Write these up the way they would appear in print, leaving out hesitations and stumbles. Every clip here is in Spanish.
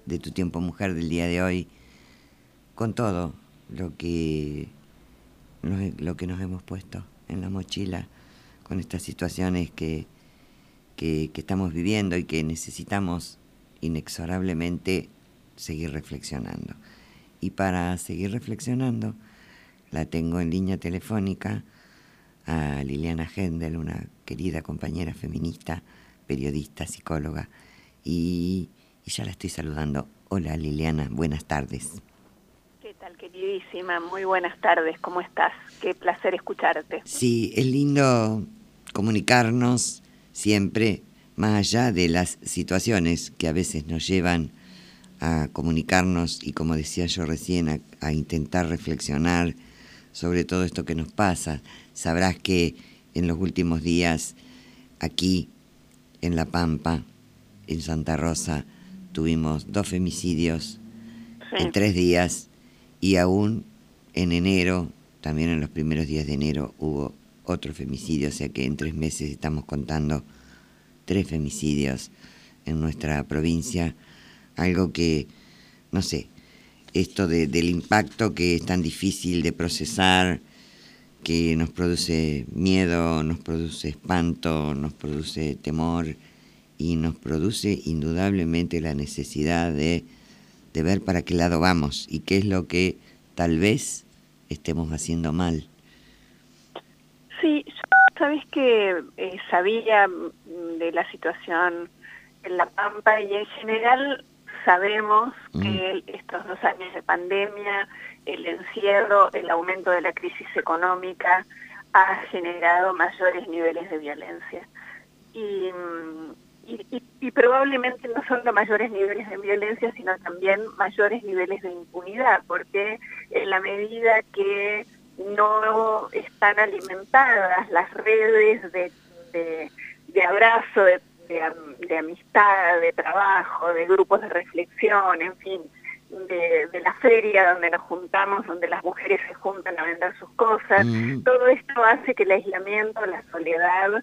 de Tu Tiempo Mujer del día de hoy, con todo lo que nos hemos puesto en la mochila, con estas situaciones que estamos viviendo y que necesitamos inexorablemente seguir reflexionando. Y para seguir reflexionando, la tengo en línea telefónica a Liliana Hendel, una querida compañera feminista, periodista, psicóloga, y ya la estoy saludando. Hola Liliana, buenas tardes. ¿Qué tal, queridísima? Muy buenas tardes, ¿cómo estás? Qué placer escucharte. Sí, es lindo comunicarnos siempre, más allá de las situaciones que a veces nos llevan a comunicarnos y, como decía yo recién, a intentar reflexionar sobre todo esto que nos pasa. Sabrás que en los últimos días, aquí en La Pampa, en Santa Rosa, tuvimos 2 femicidios en 3 días, y aún en enero, también en los primeros días de enero, hubo otro femicidio, o sea que en 3 meses estamos contando 3 femicidios en nuestra provincia, algo que, no sé, esto del impacto que es tan difícil de procesar, que nos produce miedo, nos produce espanto, nos produce temor y nos produce indudablemente la necesidad de ver para qué lado vamos y qué es lo que tal vez estemos haciendo mal. Sí, sabes que sabía de la situación en La Pampa y en general sabemos que estos 2 años de pandemia, el encierro, el aumento de la crisis económica ha generado mayores niveles de violencia. Y probablemente no solo mayores niveles de violencia, sino también mayores niveles de impunidad, porque en la medida que no están alimentadas las redes de abrazo, de amistad, de trabajo, de grupos de reflexión, en fin, de la feria donde nos juntamos, donde las mujeres se juntan a vender sus cosas, todo esto hace que el aislamiento, la soledad,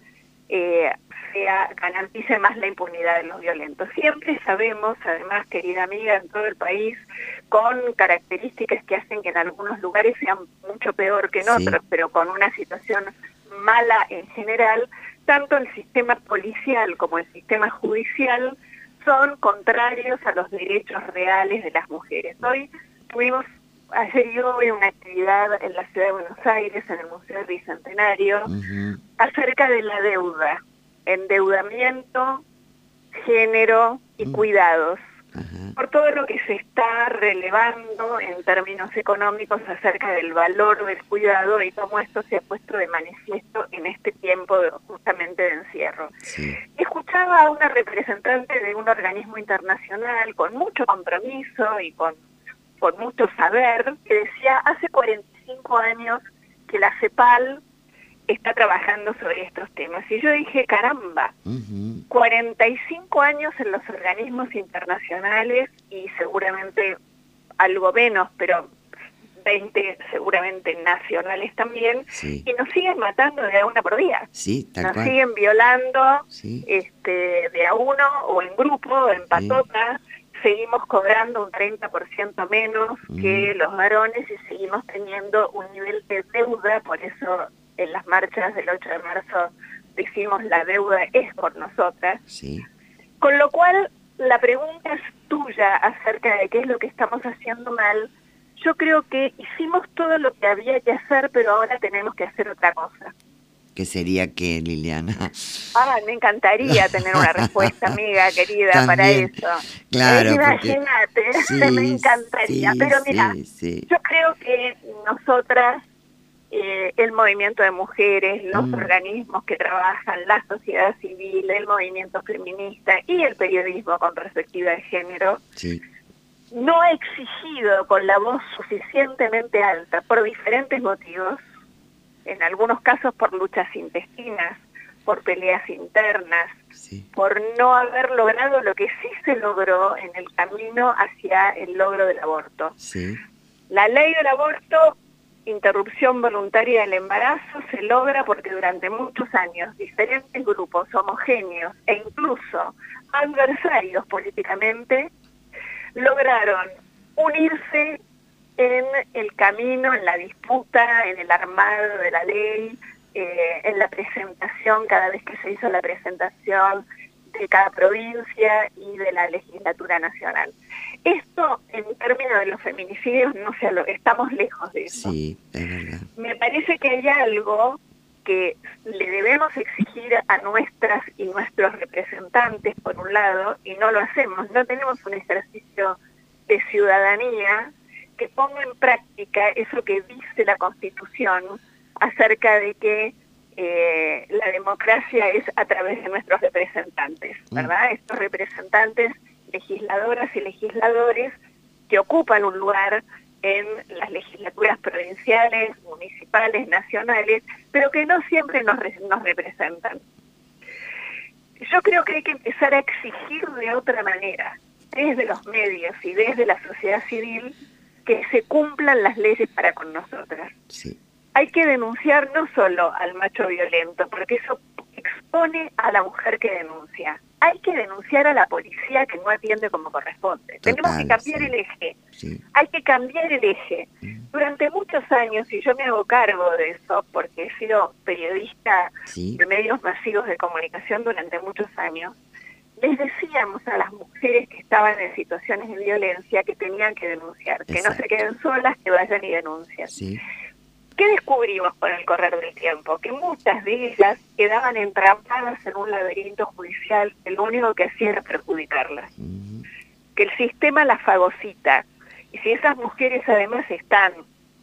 garantice más la impunidad de los violentos. Siempre sabemos, además, querida amiga, en todo el país, con características que hacen que en algunos lugares sean mucho peor que en otros, pero con una situación mala en general, tanto el sistema policial como el sistema judicial son contrarios a los derechos reales de las mujeres. Hoy tuvimos, ayer y hoy, una actividad en la ciudad de Buenos Aires, en el Museo del Bicentenario, acerca de la deuda, endeudamiento, género y cuidados, por todo lo que se está relevando en términos económicos acerca del valor del cuidado y cómo esto se ha puesto de manifiesto en este tiempo justamente de encierro. Escuchaba a una representante de un organismo internacional con mucho compromiso y con mucho saber, que decía, hace 45 años que la CEPAL está trabajando sobre estos temas. Y yo dije, caramba, 45 años en los organismos internacionales y seguramente algo menos, pero 20 seguramente nacionales también, y nos siguen matando de a una por día. Nos siguen violando de a uno o en grupo, en patota. Seguimos cobrando un 30% menos que los varones y seguimos teniendo un nivel de deuda, por eso en las marchas del 8 de marzo decimos la deuda es por nosotras. Con lo cual, la pregunta es tuya acerca de qué es lo que estamos haciendo mal. Yo creo que hicimos todo lo que había que hacer, pero ahora tenemos que hacer otra cosa. ¿Qué sería qué, Liliana? Me encantaría tener una respuesta, amiga, querida, también, para eso. Claro, imagínate, me encantaría. Pero mira, yo creo que nosotras, el movimiento de mujeres, los organismos que trabajan, la sociedad civil, el movimiento feminista y el periodismo con perspectiva de género, no ha exigido con la voz suficientemente alta, por diferentes motivos, en algunos casos por luchas intestinas, por peleas internas, por no haber logrado lo que sí se logró en el camino hacia el logro del aborto. La ley del aborto, interrupción voluntaria del embarazo, se logra porque durante muchos años diferentes grupos homogéneos e incluso adversarios políticamente lograron unirse en el camino, en la disputa, en el armado de la ley, en la presentación, cada vez que se hizo la presentación de cada provincia y de la legislatura nacional. Esto, en términos de los feminicidios, no sé, estamos lejos de eso. Sí, es verdad. Me parece que hay algo que le debemos exigir a nuestras y nuestros representantes, por un lado, y no lo hacemos. No tenemos un ejercicio de ciudadanía que ponga en práctica eso que dice la Constitución acerca de que la democracia es a través de nuestros representantes, ¿verdad? Estos representantes, legisladoras y legisladores, que ocupan un lugar en las legislaturas provinciales, municipales, nacionales, pero que no siempre nos representan. Yo creo que hay que empezar a exigir de otra manera, desde los medios y desde la sociedad civil, que se cumplan las leyes para con nosotras. Sí. Hay que denunciar no solo al macho violento, porque eso expone a la mujer que denuncia. Hay que denunciar a la policía que no atiende como corresponde. Total, tenemos que cambiar sí. el eje. Sí. Hay que cambiar el eje. Durante muchos años, y yo me hago cargo de eso, porque he sido periodista Sí. de medios masivos de comunicación durante muchos años, les decíamos a las mujeres que estaban en situaciones de violencia que tenían que denunciar, que no se queden solas, que vayan y denuncien. Sí. ¿Qué descubrimos con el correr del tiempo? Que muchas de ellas quedaban entrampadas en un laberinto judicial que lo único que hacía era perjudicarlas. Que el sistema las fagocita. Y si esas mujeres además están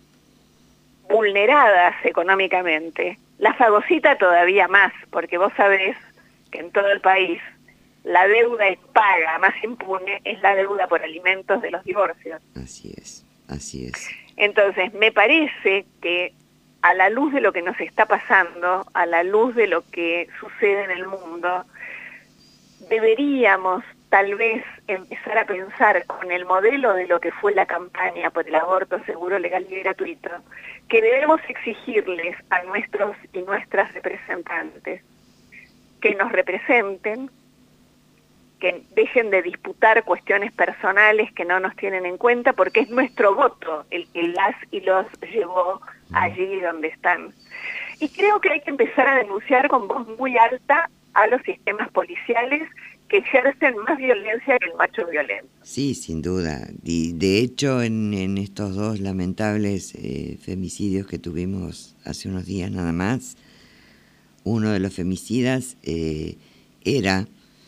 vulneradas económicamente, las fagocita todavía más, porque vos sabés que en todo el país la deuda paga más impune es la deuda por alimentos de los divorcios. Así es, así es. Entonces, me parece que a la luz de lo que nos está pasando, a la luz de lo que sucede en el mundo, deberíamos tal vez empezar a pensar con el modelo de lo que fue la campaña por el aborto seguro, legal y gratuito, que debemos exigirles a nuestros y nuestras representantes que nos representen, que dejen de disputar cuestiones personales que no nos tienen en cuenta, porque es nuestro voto el que las y los llevó allí donde están. Y creo que hay que empezar a denunciar con voz muy alta a los sistemas policiales que ejercen más violencia que el macho violento. Sí, sin duda. Y de hecho, en estos dos lamentables femicidios que tuvimos hace unos días nada más, uno de los femicidas era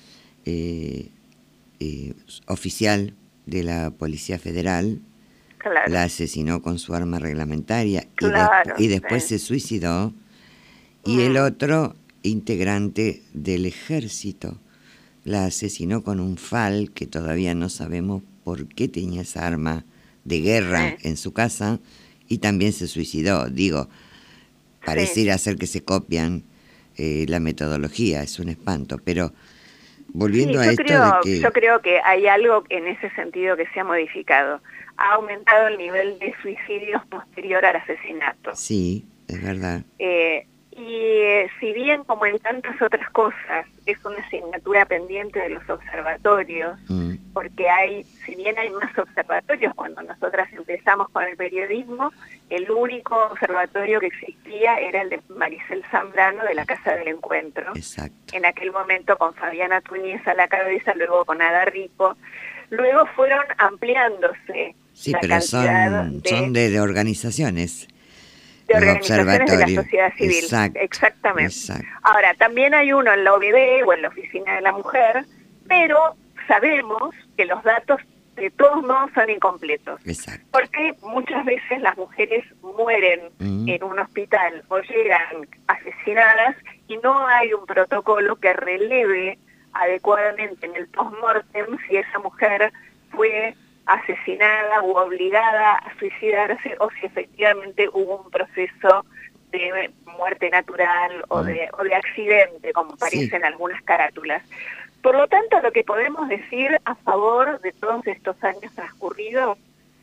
oficial de la Policía Federal. Claro. La asesinó con su arma reglamentaria. Claro, y después se suicidó. Y el otro, integrante del ejército, la asesinó con un FAL, que todavía no sabemos por qué tenía esa arma de guerra en su casa, y también se suicidó. Digo, pareciera ser que se copian la metodología, es un espanto, pero volviendo a esto de que... Yo creo que hay algo en ese sentido que se ha modificado. Ha aumentado el nivel de suicidios posterior al asesinato. Sí, es verdad. Y si bien, como en tantas otras cosas, es una asignatura pendiente de los observatorios, porque si bien hay más observatorios, cuando nosotras empezamos con el periodismo, el único observatorio que existía era el de Maricel Zambrano de la Casa del Encuentro. Exacto. En aquel momento con Fabiana Túñez a la cabeza, luego con Ada Rico. Luego fueron ampliándose. Sí, pero son de organizaciones. De organizaciones de la sociedad civil. Exactamente. Exacto. Ahora, también hay uno en la OVD o en la Oficina de la Mujer, pero sabemos que los datos de todos modos son incompletos. Exacto. Porque muchas veces las mujeres mueren en un hospital o llegan asesinadas y no hay un protocolo que releve adecuadamente en el post-mortem si esa mujer fue asesinada u obligada a suicidarse o si efectivamente hubo un proceso de muerte natural o de accidente, como parece en algunas carátulas. Por lo tanto, lo que podemos decir a favor de todos estos años transcurridos,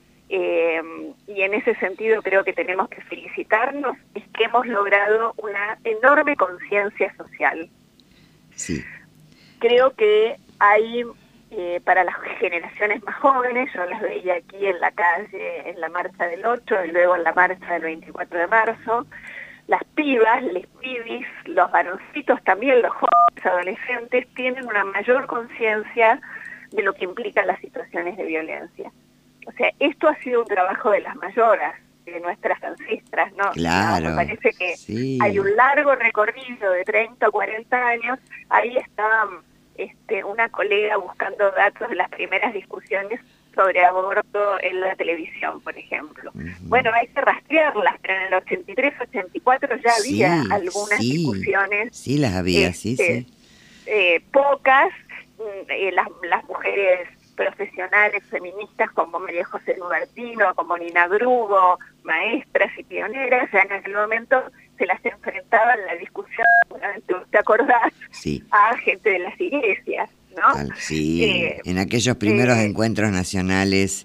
y en ese sentido creo que tenemos que felicitarnos, es que hemos logrado una enorme conciencia social. Sí. Creo que hay para las generaciones más jóvenes. Yo las veía aquí en la calle, en la marcha del 8 y luego en la marcha del 24 de marzo. Las pibas, les pibis, los varoncitos también, los jóvenes adolescentes, tienen una mayor conciencia de lo que implican las situaciones de violencia. O sea, esto ha sido un trabajo de las mayoras, de nuestras ancestras, ¿no? Claro. Me parece que sí. hay un largo recorrido de 30 o 40 años. Ahí está una colega buscando datos de las primeras discusiones sobre aborto en la televisión, por ejemplo. Bueno, hay que rastrearlas, pero en el 83, 84 ya había algunas discusiones. Sí, las había, sí. Pocas, las mujeres profesionales feministas como María José Lubertino, como Nina Drugo, maestras y pioneras, ya en aquel momento se las enfrentaba en la discusión, ¿te acordás? Sí. A gente de las iglesias, ¿no? Sí, en aquellos primeros encuentros nacionales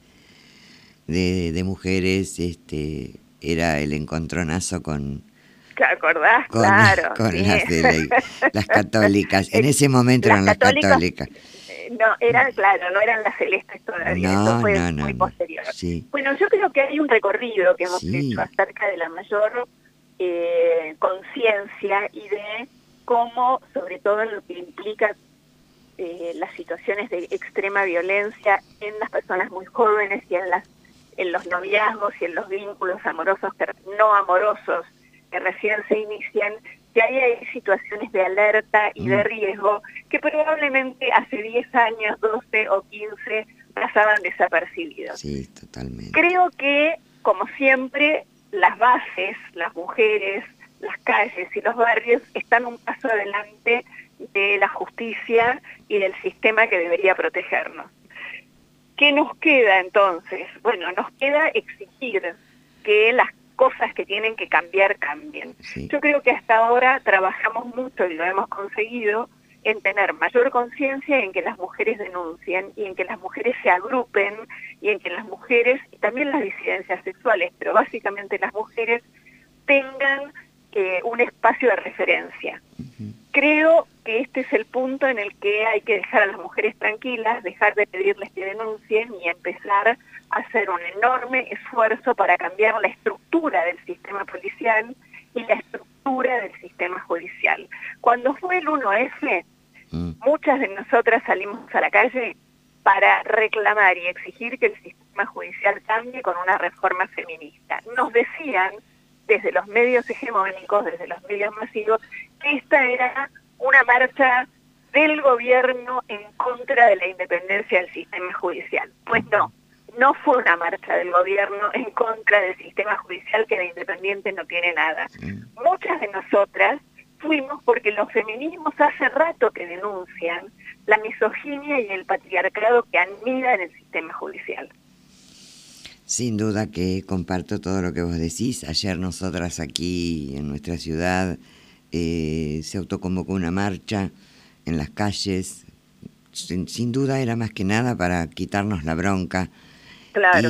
de mujeres, era el encontronazo con... ¿Te acordás? Claro. Con las católicas. En ese momento eran las católicas. No, no eran las celestes todavía, eso fue muy posterior. Sí. Bueno, yo creo que hay un recorrido que hemos hecho acerca de la mayor conciencia y de cómo, sobre todo en lo que implica las situaciones de extrema violencia en las personas muy jóvenes y en los noviazgos y en los vínculos amorosos, no amorosos, que recién se inician, que hay situaciones de alerta y de riesgo que probablemente hace 10 años, 12 o 15 pasaban desapercibidos. Sí, totalmente. Creo que, como siempre, las bases, las mujeres, las calles y los barrios están un paso adelante de la justicia y del sistema que debería protegernos. ¿Qué nos queda entonces? Bueno, nos queda exigir que las cosas que tienen que cambiar, cambien. Sí. Yo creo que hasta ahora trabajamos mucho y lo hemos conseguido en tener mayor conciencia en que las mujeres denuncien y en que las mujeres se agrupen y en que las mujeres, y también las disidencias sexuales, pero básicamente las mujeres, tengan un espacio de referencia. Creo que este es el punto en el que hay que dejar a las mujeres tranquilas, dejar de pedirles que denuncien y empezar a hacer un enorme esfuerzo para cambiar la estructura del sistema policial y la estructura del sistema judicial. Cuando fue el 1F, muchas de nosotras salimos a la calle para reclamar y exigir que el sistema judicial cambie con una reforma feminista. Nos decían, desde los medios hegemónicos, desde los medios masivos, que esta era una marcha del gobierno en contra de la independencia del sistema judicial. Pues no fue una marcha del gobierno en contra del sistema judicial, que de independiente no tiene nada. Muchas de nosotras fuimos porque los feminismos hace rato que denuncian la misoginia y el patriarcado que anida en el sistema judicial. Sin duda que comparto todo lo que vos decís. Ayer nosotras aquí en nuestra ciudad se autoconvocó una marcha en las calles. Sin duda era más que nada para quitarnos la bronca. Claro.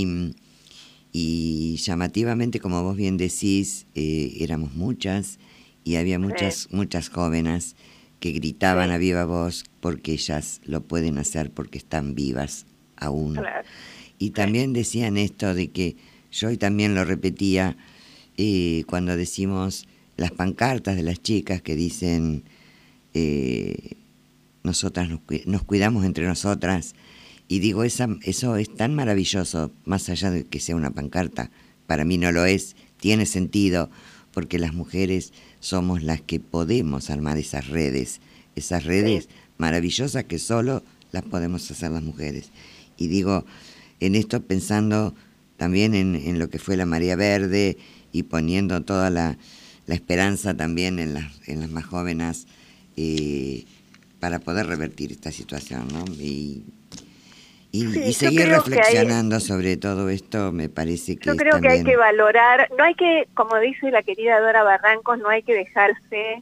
Y llamativamente, como vos bien decís, éramos muchas y había muchas jóvenes que gritaban a viva voz porque ellas lo pueden hacer porque están vivas aún. Claro. Y también decían esto de que yo hoy también lo repetía cuando decimos las pancartas de las chicas que dicen nosotras nos cuidamos entre nosotras, y digo, eso es tan maravilloso, más allá de que sea una pancarta, para mí no lo es, tiene sentido, porque las mujeres somos las que podemos armar esas redes maravillosas que solo las podemos hacer las mujeres. Y digo, en esto pensando también en lo que fue la Marea Verde y poniendo toda la esperanza también en las más jóvenes para poder revertir esta situación, ¿no? Y seguir reflexionando sobre todo esto, me parece que yo creo que hay que valorar, no hay que, como dice la querida Dora Barrancos, no hay que dejarse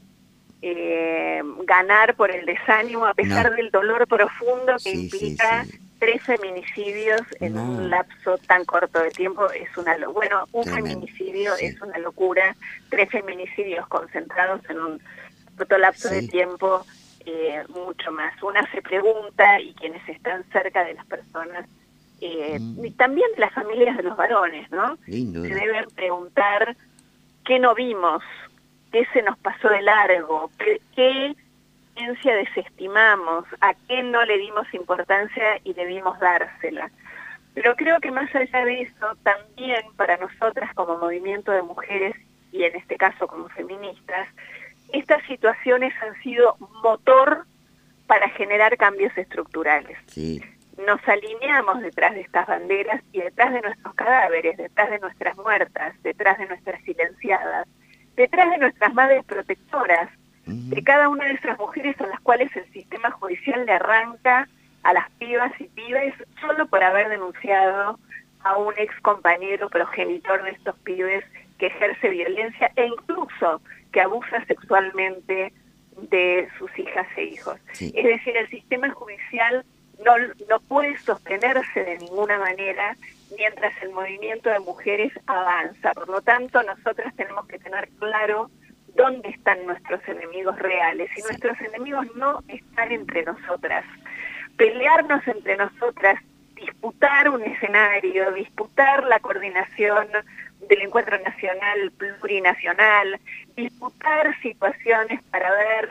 ganar por el desánimo a pesar del dolor profundo que implica 3 feminicidios en un lapso tan corto de tiempo. Es un feminicidio es una locura, 3 feminicidios concentrados en un corto lapso de tiempo mucho más. Una se pregunta, y quienes están cerca de las personas, y también de las familias de los varones, ¿no? Se deben preguntar qué no vimos, qué se nos pasó de largo, qué ciencia desestimamos, a qué no le dimos importancia y debimos dársela. Pero creo que más allá de eso, también para nosotras como movimiento de mujeres, y en este caso como feministas, estas situaciones han sido motor para generar cambios estructurales. Sí. Nos alineamos detrás de estas banderas y detrás de nuestros cadáveres, detrás de nuestras muertas, detrás de nuestras silenciadas, detrás de nuestras madres protectoras, de cada una de esas mujeres a las cuales el sistema judicial le arranca a las pibas y pibes solo por haber denunciado a un ex compañero progenitor de estos pibes que ejerce violencia e incluso que abusa sexualmente de sus hijas e hijos. Sí. Es decir, el sistema judicial no puede sostenerse de ninguna manera mientras el movimiento de mujeres avanza. Por lo tanto, nosotras tenemos que tener claro dónde están nuestros enemigos reales, y nuestros enemigos no están entre nosotras. Pelearnos entre nosotras, disputar un escenario, disputar la coordinación del encuentro nacional, plurinacional, disputar situaciones para ver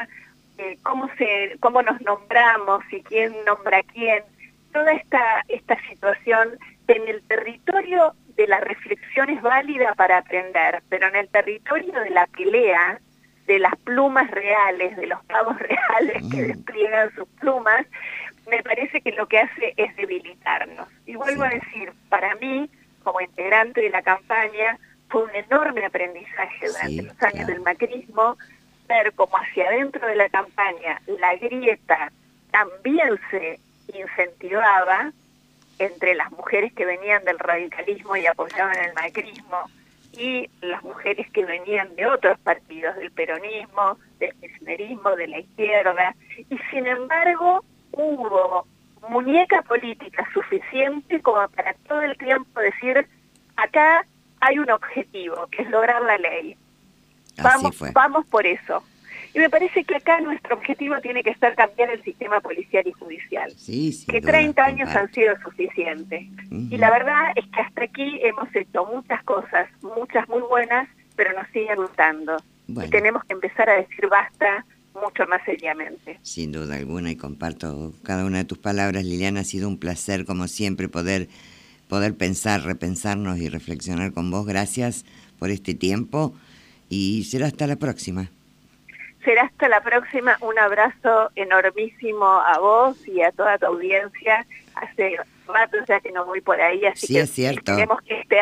cómo nos nombramos y quién nombra a quién, toda esta situación en el territorio de la reflexión es válida para aprender, pero en el territorio de la pelea, de las plumas reales, de los pavos reales que despliegan sus plumas, me parece que lo que hace es debilitarnos. Y vuelvo a decir, para mí, como integrante de la campaña, fue un enorme aprendizaje durante los años del macrismo, ver cómo hacia adentro de la campaña la grieta también se incentivaba entre las mujeres que venían del radicalismo y apoyaban el macrismo y las mujeres que venían de otros partidos, del peronismo, del kirchnerismo, de la izquierda, y sin embargo hubo muñeca política suficiente como para todo el tiempo decir, acá hay un objetivo, que es lograr la ley. Vamos por eso. Y me parece que acá nuestro objetivo tiene que ser cambiar el sistema policial y judicial. Que 30 años han sido suficientes. Y la verdad es que hasta aquí hemos hecho muchas cosas, muchas muy buenas, pero nos siguen gustando. Y tenemos que empezar a decir basta mucho más seriamente. Sin duda alguna, y comparto cada una de tus palabras, Liliana. Ha sido un placer, como siempre, poder pensar, repensarnos y reflexionar con vos. Gracias por este tiempo y será hasta la próxima. Será hasta la próxima. Un abrazo enormísimo a vos y a toda tu audiencia. Hace rato ya que no voy por ahí, así sí, que es cierto. esperemos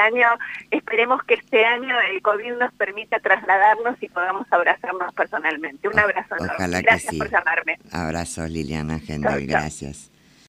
que este año el COVID nos permita trasladarnos y podamos abrazarnos personalmente. Un abrazo enorme. Ojalá Gracias que sí. por llamarme. Abrazos, Liliana Hendel, gracias.